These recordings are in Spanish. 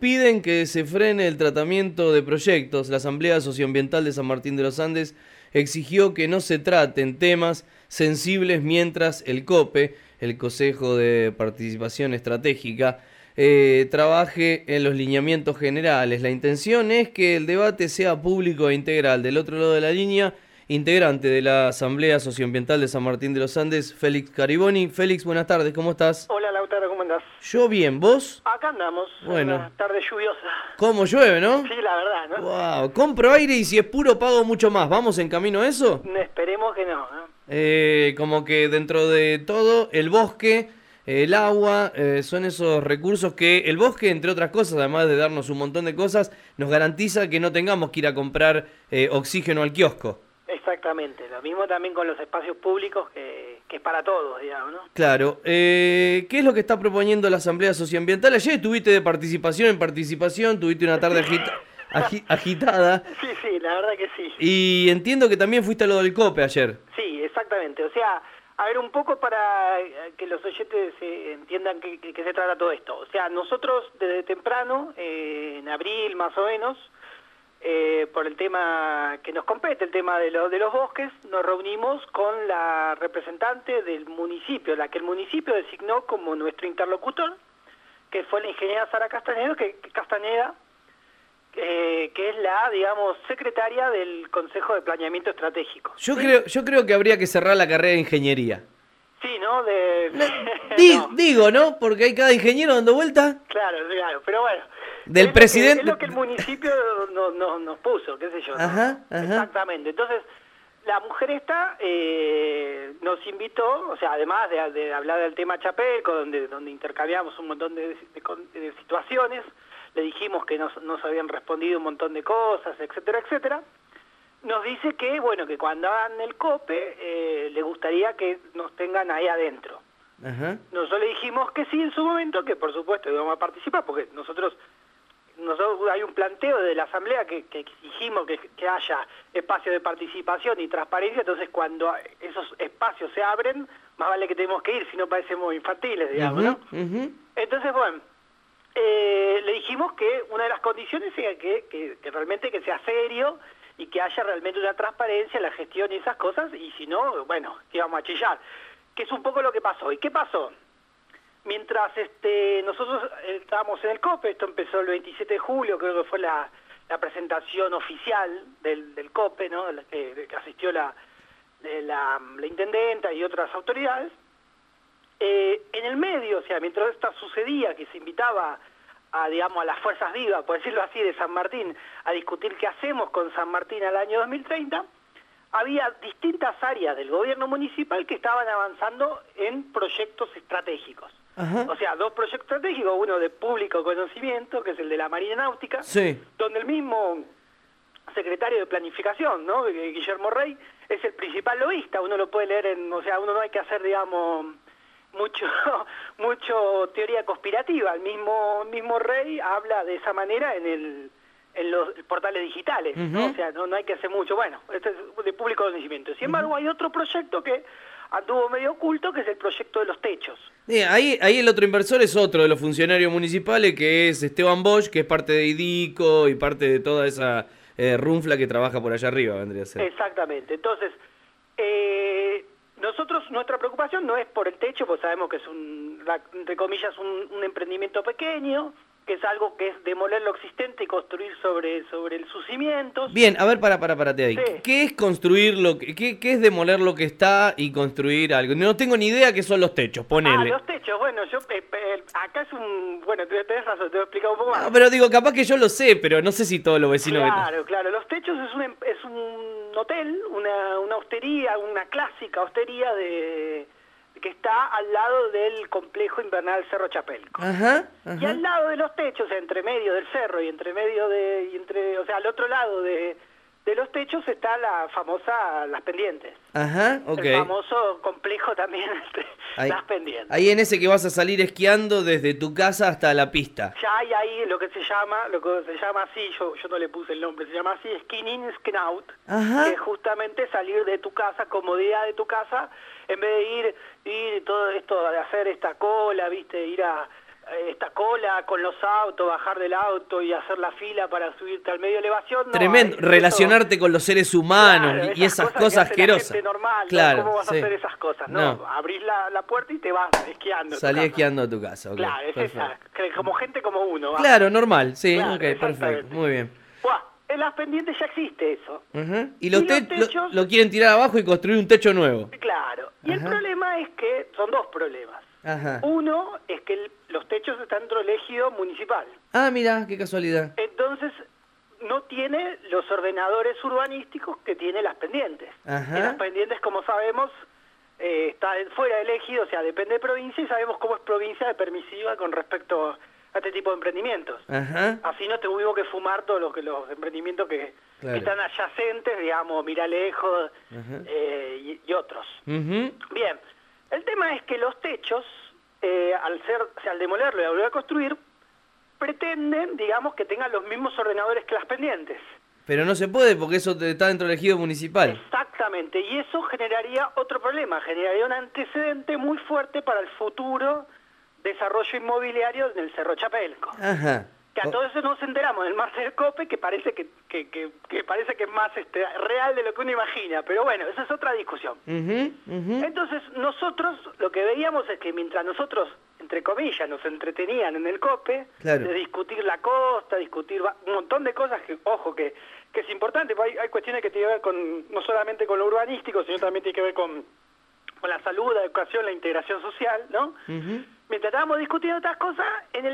piden que se frene el tratamiento de proyectos. La Asamblea Socioambiental de San Martín de los Andes exigió que no se traten temas sensibles mientras el COPE, el Consejo de Participación Estratégica, trabaje en los lineamientos generales. La intención es que el debate sea público e integral. Del otro lado de la línea, integrante de la Asamblea Socioambiental de San Martín de los Andes, Félix Cariboni. Félix, buenas tardes, ¿cómo estás? Hola Lautaro, ¿cómo andás? Yo bien, ¿vos? Acá andamos, bueno. Una tarde lluviosa. ¿Cómo llueve, no? Sí, la verdad, ¿no? Wow, compro aire y si es puro pago mucho más. ¿Vamos en camino a eso? Esperemos que no, ¿no? Como que dentro de todo, el bosque, el agua, son esos recursos que el bosque, entre otras cosas, además de darnos un montón de cosas, nos garantiza que no tengamos que ir a comprar oxígeno al kiosco. Exactamente, lo mismo también con los espacios públicos que es para todos, digamos, ¿no? Claro, ¿qué es lo que está proponiendo la Asamblea Socioambiental? Ayer estuviste de participación en participación, tuviste una tarde agitada. Sí, la verdad que sí. Y entiendo que también fuiste a lo del COPE ayer. Sí, exactamente, o sea, a ver, un poco para que los oyentes entiendan que se trata todo esto. O sea, nosotros desde temprano, en abril más o menos, por el tema que nos compete, el tema de los bosques, nos reunimos con la representante del municipio, la que el municipio designó como nuestro interlocutor, que fue la ingeniera Sara Castañeda, que es la, digamos, secretaria del Consejo de Planeamiento Estratégico. Yo ¿sí? creo que habría que cerrar la carrera de ingeniería. Sí, ¿no? No. Digo, ¿no? Porque hay cada ingeniero dando vuelta. Claro, pero bueno. Del presidente. Es lo que el municipio nos puso, qué sé yo. Ajá. Exactamente. Entonces, la mujer esta nos invitó, o sea, además de hablar del tema Chapelco, donde intercambiamos un montón de situaciones, le dijimos que nos habían respondido un montón de cosas, etcétera, etcétera. Nos dice que, bueno, que cuando hagan el COPE, le gustaría que nos tengan ahí adentro. Ajá. Nosotros le dijimos que sí en su momento, que por supuesto íbamos a participar, porque nosotros hay un planteo de la Asamblea que exigimos que haya espacios de participación y transparencia, entonces cuando esos espacios se abren, más vale que tenemos que ir, si no parecemos infantiles, digamos, ¿no? Entonces, bueno, le dijimos que una de las condiciones era que realmente que sea serio y que haya realmente una transparencia en la gestión y esas cosas, y si no, bueno, que íbamos a chillar, que es un poco lo que pasó. ¿Y qué pasó? Mientras nosotros estábamos en el COPE, esto empezó el 27 de julio, creo que fue la presentación oficial del COPE, ¿no? Que asistió la intendenta y otras autoridades. En el medio, o sea, mientras esto sucedía, que se invitaba a, digamos, a las fuerzas vivas, por decirlo así, de San Martín, a discutir qué hacemos con San Martín al año 2030, había distintas áreas del gobierno municipal que estaban avanzando en proyectos estratégicos. Ajá. O sea, dos proyectos estratégicos, uno de público conocimiento, que es el de la Marina Náutica, sí, donde el mismo secretario de Planificación, ¿no?, Guillermo Rey, es el principal lobista. Uno lo puede leer o sea, uno no hay que hacer, digamos, mucho teoría conspirativa. El mismo Rey habla de esa manera en los portales digitales, ¿no? O sea, no hay que hacer mucho. Bueno, esto es de público conocimiento. Sin embargo, hay otro proyecto que anduvo medio oculto, que es el proyecto de los techos. Ahí el otro inversor es otro de los funcionarios municipales, que es Esteban Bosch, que es parte de IDICO y parte de toda esa runfla que trabaja por allá arriba, vendría a ser. Exactamente. Entonces, nosotros, nuestra preocupación no es por el techo, pues sabemos que es entre comillas, un emprendimiento pequeño, que es algo que es demoler lo existente y construir sobre sus cimientos. Bien, a ver, parate ahí. Sí. ¿Qué es construir qué es demoler lo que está y construir algo? No tengo ni idea qué son los techos, ponele. Los techos, bueno, acá es bueno, tenés razón, te voy a explicar un poco más. No, pero digo, capaz que yo lo sé, pero no sé si todos los vecinos... Claro, los techos es un hotel, una hostería, una clásica hostería que está al lado del complejo invernal Cerro Chapelco. Ajá. Y al lado de los techos, entre medio del cerro y o sea, al otro lado de los techos está la famosa Las Pendientes. Ajá, ok. El famoso complejo también, Las Pendientes. Ahí en ese que vas a salir esquiando desde tu casa hasta la pista. Ya hay ahí lo que se llama así, yo no le puse el nombre, se llama así, Skin in, Skin out, que es justamente salir de tu casa, comodidad de tu casa, en vez de ir todo esto de hacer esta cola, viste, ir a esta cola con los autos, bajar del auto y hacer la fila para subirte al medio de elevación. No, Tremendo, relacionarte con los seres humanos, claro, y esas cosas que hace asquerosas. La gente normal, claro, ¿no? ¿Cómo vas sí. a hacer esas cosas? No, abrís la puerta y te vas esquiando. Salí esquiando a tu casa. Okay, claro, es perfecto. esa, como gente como uno. ¿va? Claro, normal, sí, Claro, ok, perfecto, exactamente. muy bien. Buah, en las pendientes ya existe eso. Y los techos lo quieren tirar abajo y construir un techo nuevo. Claro, y el problema es que son dos problemas. Ajá. Uno es que los techos están dentro del ejido municipal. Ah, mira, qué casualidad. Entonces, no tiene los ordenadores urbanísticos que tiene las pendientes. Ajá. Y las pendientes, como sabemos, está fuera del ejido, o sea, depende de provincia, y sabemos cómo es provincia de permisiva con respecto a este tipo de emprendimientos. Ajá. Así no tuvimos que fumar todos los emprendimientos que están adyacentes, digamos, Miralejos y otros. Bien, el tema es que los techos, al demolerlo y volver a construir, pretenden, digamos, que tengan los mismos ordenadores que las pendientes. Pero no se puede porque eso está dentro del ejido municipal. Exactamente, y eso generaría otro problema, generaría un antecedente muy fuerte para el futuro desarrollo inmobiliario en el Cerro Chapelco. Ajá. Que a todo eso nos enteramos del martes del COPE, que parece que parece que es más real de lo que uno imagina, pero bueno, esa es otra discusión. Entonces, nosotros lo que veíamos es que mientras nosotros, entre comillas, nos entretenían en el COPE, de discutir la costa, discutir un montón de cosas que, ojo, que es importante, porque hay cuestiones que tienen que ver con no solamente con lo urbanístico, sino también tiene que ver con la salud, la educación, la integración social, ¿no? Mientras estábamos discutiendo otras cosas,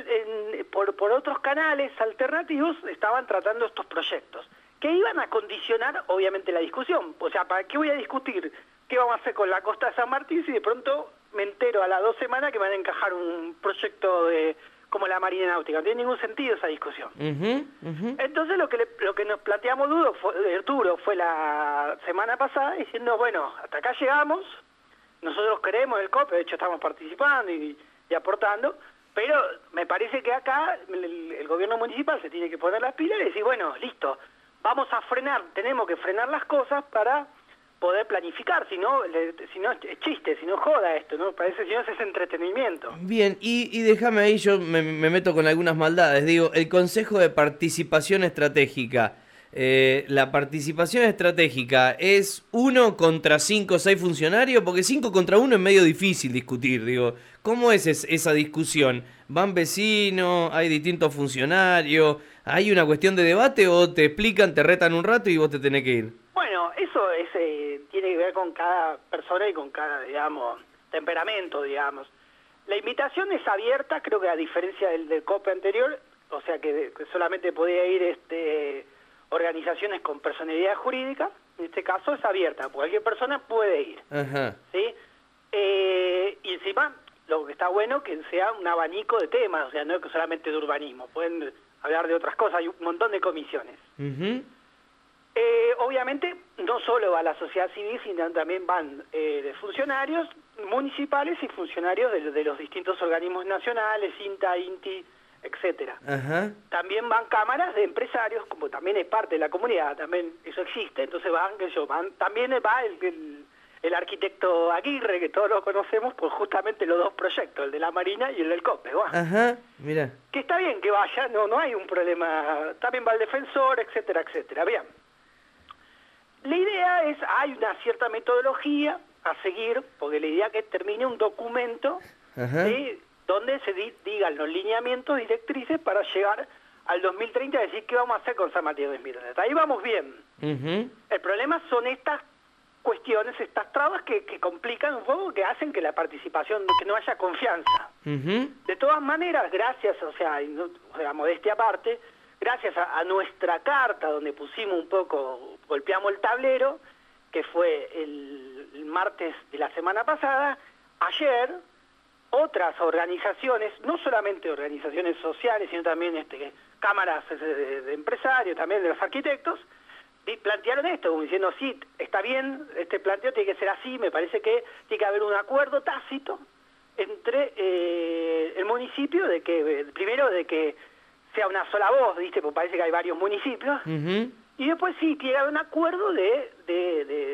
por otros canales alternativos estaban tratando estos proyectos, que iban a condicionar, obviamente, la discusión. O sea, ¿para qué voy a discutir qué vamos a hacer con la costa de San Martín si de pronto me entero a las 2 semanas que me van a encajar un proyecto como la Marina Náutica? No tiene ningún sentido esa discusión. Entonces lo que nos planteamos duro fue la semana pasada diciendo, bueno, hasta acá llegamos, nosotros queremos el COPE, de hecho estamos participando y aportando, pero me parece que acá el gobierno municipal se tiene que poner las pilas y decir, bueno, listo, vamos a frenar, tenemos que frenar las cosas para poder planificar, si no es chiste, si no joda esto, ¿no? Parece, si no es entretenimiento. Bien, y déjame ahí, yo me meto con algunas maldades, digo, el Consejo de Participación Estratégica, la participación estratégica es 1 contra 5 o 6 funcionarios, porque 5 contra 1 es medio difícil discutir, digo, ¿cómo es esa discusión? ¿Van vecinos, hay distintos funcionarios, hay una cuestión de debate o te explican, te retan un rato y vos te tenés que ir? Bueno, eso tiene que ver con cada persona y con cada, digamos, temperamento, digamos. La invitación es abierta, creo que a diferencia del COPE anterior, o sea que solamente podía ir organizaciones con personalidad jurídica, en este caso es abierta, cualquier persona puede ir. ¿Sí? Y encima, lo que está bueno que sea un abanico de temas, o sea, no es que solamente de urbanismo, pueden hablar de otras cosas, hay un montón de comisiones. Obviamente, no solo va la sociedad civil, sino también van funcionarios municipales y funcionarios de los distintos organismos nacionales, INTA, INTI, etcétera. También van cámaras de empresarios, como también es parte de la comunidad, también eso existe, entonces también va el arquitecto Aguirre, que todos lo conocemos por justamente los dos proyectos, el de la Marina y el del COPE. Mira. Que está bien que vaya, no hay un problema, también va el defensor, etcétera, etcétera. Bien. La idea es, hay una cierta metodología a seguir, porque la idea es que termine un documento donde se digan los lineamientos directrices para llegar al 2030 y decir qué vamos a hacer con San Martín de Miranda. Ahí vamos bien. El problema son estas cuestiones, estas trabas que complican un poco, que hacen que la participación, que no haya confianza. De todas maneras, gracias, o sea, modestia aparte, gracias a nuestra carta, donde pusimos un poco, golpeamos el tablero, que fue el martes de la semana pasada, ayer otras organizaciones, no solamente organizaciones sociales, sino también cámaras de empresarios, también de los arquitectos, plantearon esto, como diciendo, sí, está bien, este planteo tiene que ser así, me parece que tiene que haber un acuerdo tácito entre el municipio, primero de que sea una sola voz, ¿viste? Porque parece que hay varios municipios, y después sí, tiene que haber un acuerdo de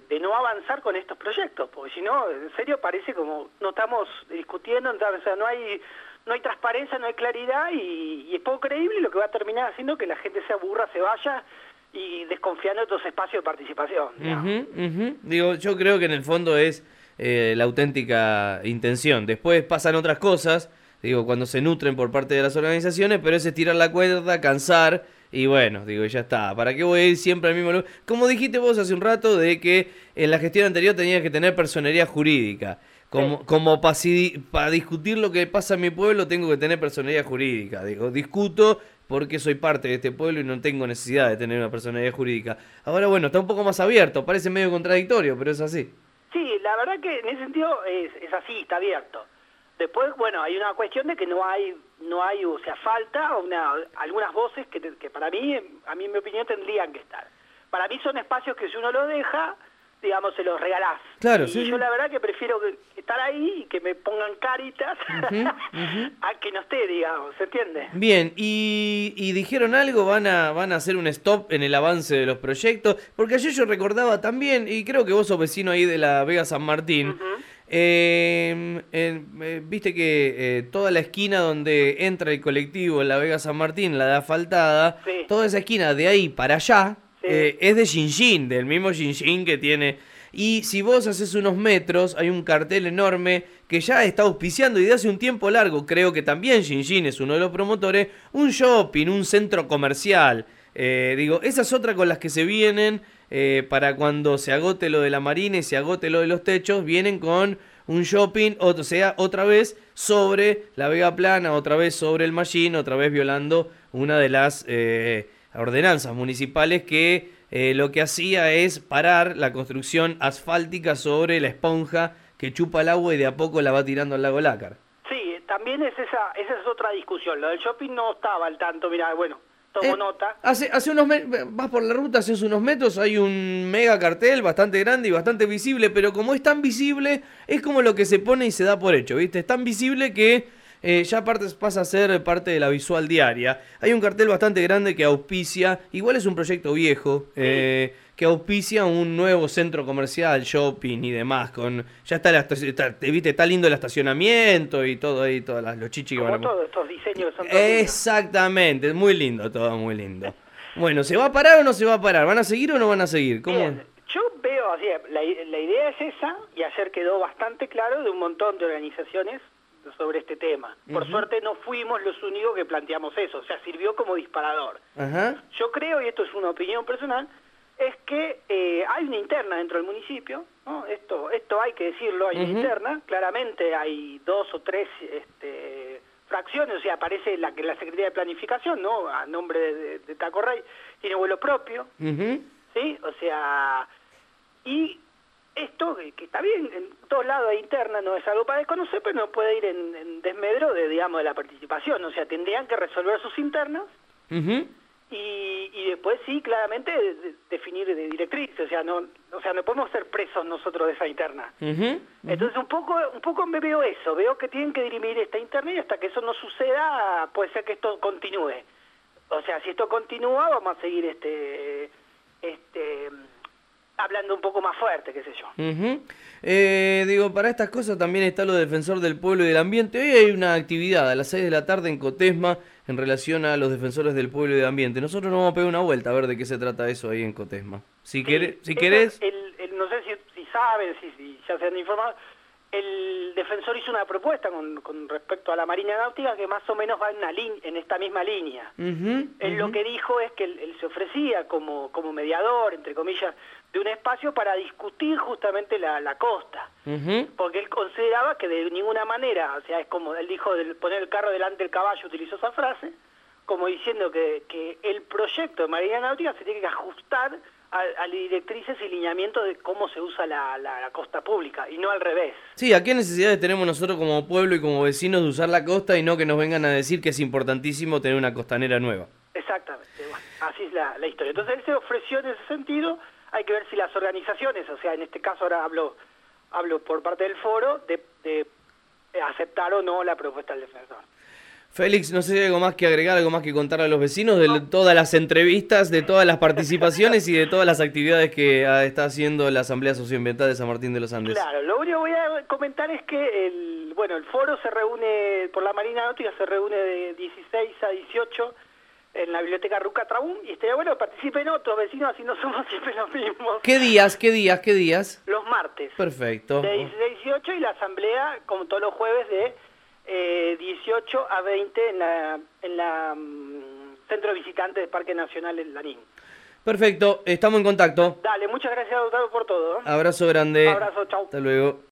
de no avanzar con estos proyectos, porque si no, en serio parece como no estamos discutiendo, o sea, no hay transparencia, no hay claridad y es poco creíble, lo que va a terminar haciendo que la gente se aburra, se vaya y desconfiando de estos espacios de participación. Digo, yo creo que en el fondo es la auténtica intención. Después pasan otras cosas, digo, cuando se nutren por parte de las organizaciones, pero es estirar la cuerda, cansar y bueno, digo, ya está. ¿Para qué voy a ir siempre al mismo lugar? Como dijiste vos hace un rato de que en la gestión anterior tenías que tener personería jurídica. Como para discutir lo que pasa en mi pueblo tengo que tener personería jurídica. Digo, discuto porque soy parte de este pueblo y no tengo necesidad de tener una personalidad jurídica. Ahora, bueno, está un poco más abierto, parece medio contradictorio, pero es así. Sí, la verdad que en ese sentido es así, está abierto. Después, bueno, hay una cuestión de que no hay, o sea, falta algunas voces que para mí, a mí en mi opinión, tendrían que estar. Para mí son espacios que si uno los deja, digamos, se los regalás. Claro, y sí, yo sí. La verdad que prefiero estar ahí y que me pongan caritas a que no esté, digamos, ¿se entiende? Bien, y dijeron algo, van a hacer un stop en el avance de los proyectos, porque ayer yo recordaba también, y creo que vos sos vecino ahí de la Vega San Martín, viste que toda la esquina donde entra el colectivo en la Vega San Martín, la de asfaltada, Sí. toda esa esquina de ahí para allá, Sí. es de Xinxin, del mismo Xinxin que tiene. Y si vos haces unos metros, hay un cartel enorme que ya está auspiciando y de hace un tiempo largo, creo que también Xinxin es uno de los promotores, un shopping, un centro comercial. Digo, esa es otra con las que se vienen para cuando se agote lo de la marina y se agote lo de los techos, vienen con un shopping, o sea, otra vez sobre la Vega Plana, otra vez sobre el Mallín, otra vez violando una de las ordenanzas municipales que lo que hacía es parar la construcción asfáltica sobre la esponja que chupa el agua y de a poco la va tirando al lago Lácar. Sí, también esa es otra discusión. Lo del shopping no estaba al tanto, mira, bueno, tomo nota. Hace unos vas por la ruta, haces unos metros, hay un mega cartel bastante grande y bastante visible, pero como es tan visible, es como lo que se pone y se da por hecho, ¿viste? Es tan visible que ya pasa a ser parte de la visual diaria. Hay un cartel bastante grande que auspicia, igual es un proyecto viejo, que auspicia un nuevo centro comercial, shopping y demás. Ya está lindo el estacionamiento y todo ahí, los chichis que van a... Como todos estos diseños son todos lindos. Exactamente, muy lindo todo, muy lindo. Bueno, ¿se va a parar o no se va a parar? ¿Van a seguir o no van a seguir? ¿Cómo? Bien, yo veo así, la idea es esa, y ayer quedó bastante claro de un montón de organizaciones sobre este tema. Por suerte no fuimos los únicos que planteamos eso, o sea, sirvió como disparador. Ajá. Yo creo, y esto es una opinión personal, es que hay una interna dentro del municipio, ¿no? Esto hay que decirlo, hay una interna, claramente hay 2 o 3 fracciones, o sea, aparece la Secretaría de Planificación, ¿no? A nombre de Taco Rey, tiene vuelo propio, ¿sí? O sea, y esto, que está bien, en todos lados hay interna, no es algo para desconocer, pero no puede ir en desmedro de la participación, o sea, tendrían que resolver sus internas, y después sí, claramente, definir de directrices, o sea, no podemos ser presos nosotros de esa interna. Entonces un poco me veo eso, veo que tienen que dirimir esta interna y hasta que eso no suceda, puede ser que esto continúe. O sea, si esto continúa, vamos a seguir hablando un poco más fuerte, qué sé yo. Digo, para estas cosas también está lo de Defensor del Pueblo y del Ambiente. Hoy hay una actividad a las 6 de la tarde en Cotesma en relación a los defensores del pueblo y del ambiente. Nosotros nos vamos a pegar una vuelta a ver de qué se trata eso ahí en Cotesma. Si querés... No sé si saben, si ya se han informado, el defensor hizo una propuesta con respecto a la Marina Náutica que más o menos va en esta misma línea. Él lo que dijo es que él se ofrecía como mediador, entre comillas, de un espacio para discutir justamente la costa. Porque él consideraba que de ninguna manera, o sea, es como él dijo, de poner el carro delante del caballo, utilizó esa frase, como diciendo que el proyecto de Marina Náutica se tiene que ajustar a directrices y lineamientos de cómo se usa la costa pública, y no al revés. Sí, ¿a qué necesidades tenemos nosotros como pueblo y como vecinos de usar la costa y no que nos vengan a decir que es importantísimo tener una costanera nueva? Exactamente, bueno, así es la historia. Entonces él se ofreció en ese sentido, hay que ver si las organizaciones, o sea, en este caso ahora hablo por parte del foro, de aceptar o no la propuesta del defensor. Félix, no sé si hay algo más que agregar, algo más que contar a los vecinos de todas las entrevistas, de todas las participaciones y de todas las actividades que está haciendo la Asamblea Socioambiental de San Martín de los Andes. Claro, lo único que voy a comentar es que el foro se reúne por la Marina Náutica, se reúne de 16 a 18 en la Biblioteca Ruca Trabún, y estaría bueno que participen otros vecinos, así no somos siempre los mismos. ¿Qué días? Los martes. Perfecto. De 16 a 18, y la asamblea, como todos los jueves, de 18 a 20 en la Centro de Visitantes del Parque Nacional El Lanín. Perfecto, estamos en contacto. Dale, muchas gracias, doctor, por todo. Abrazo grande. Abrazo, chau. Hasta luego.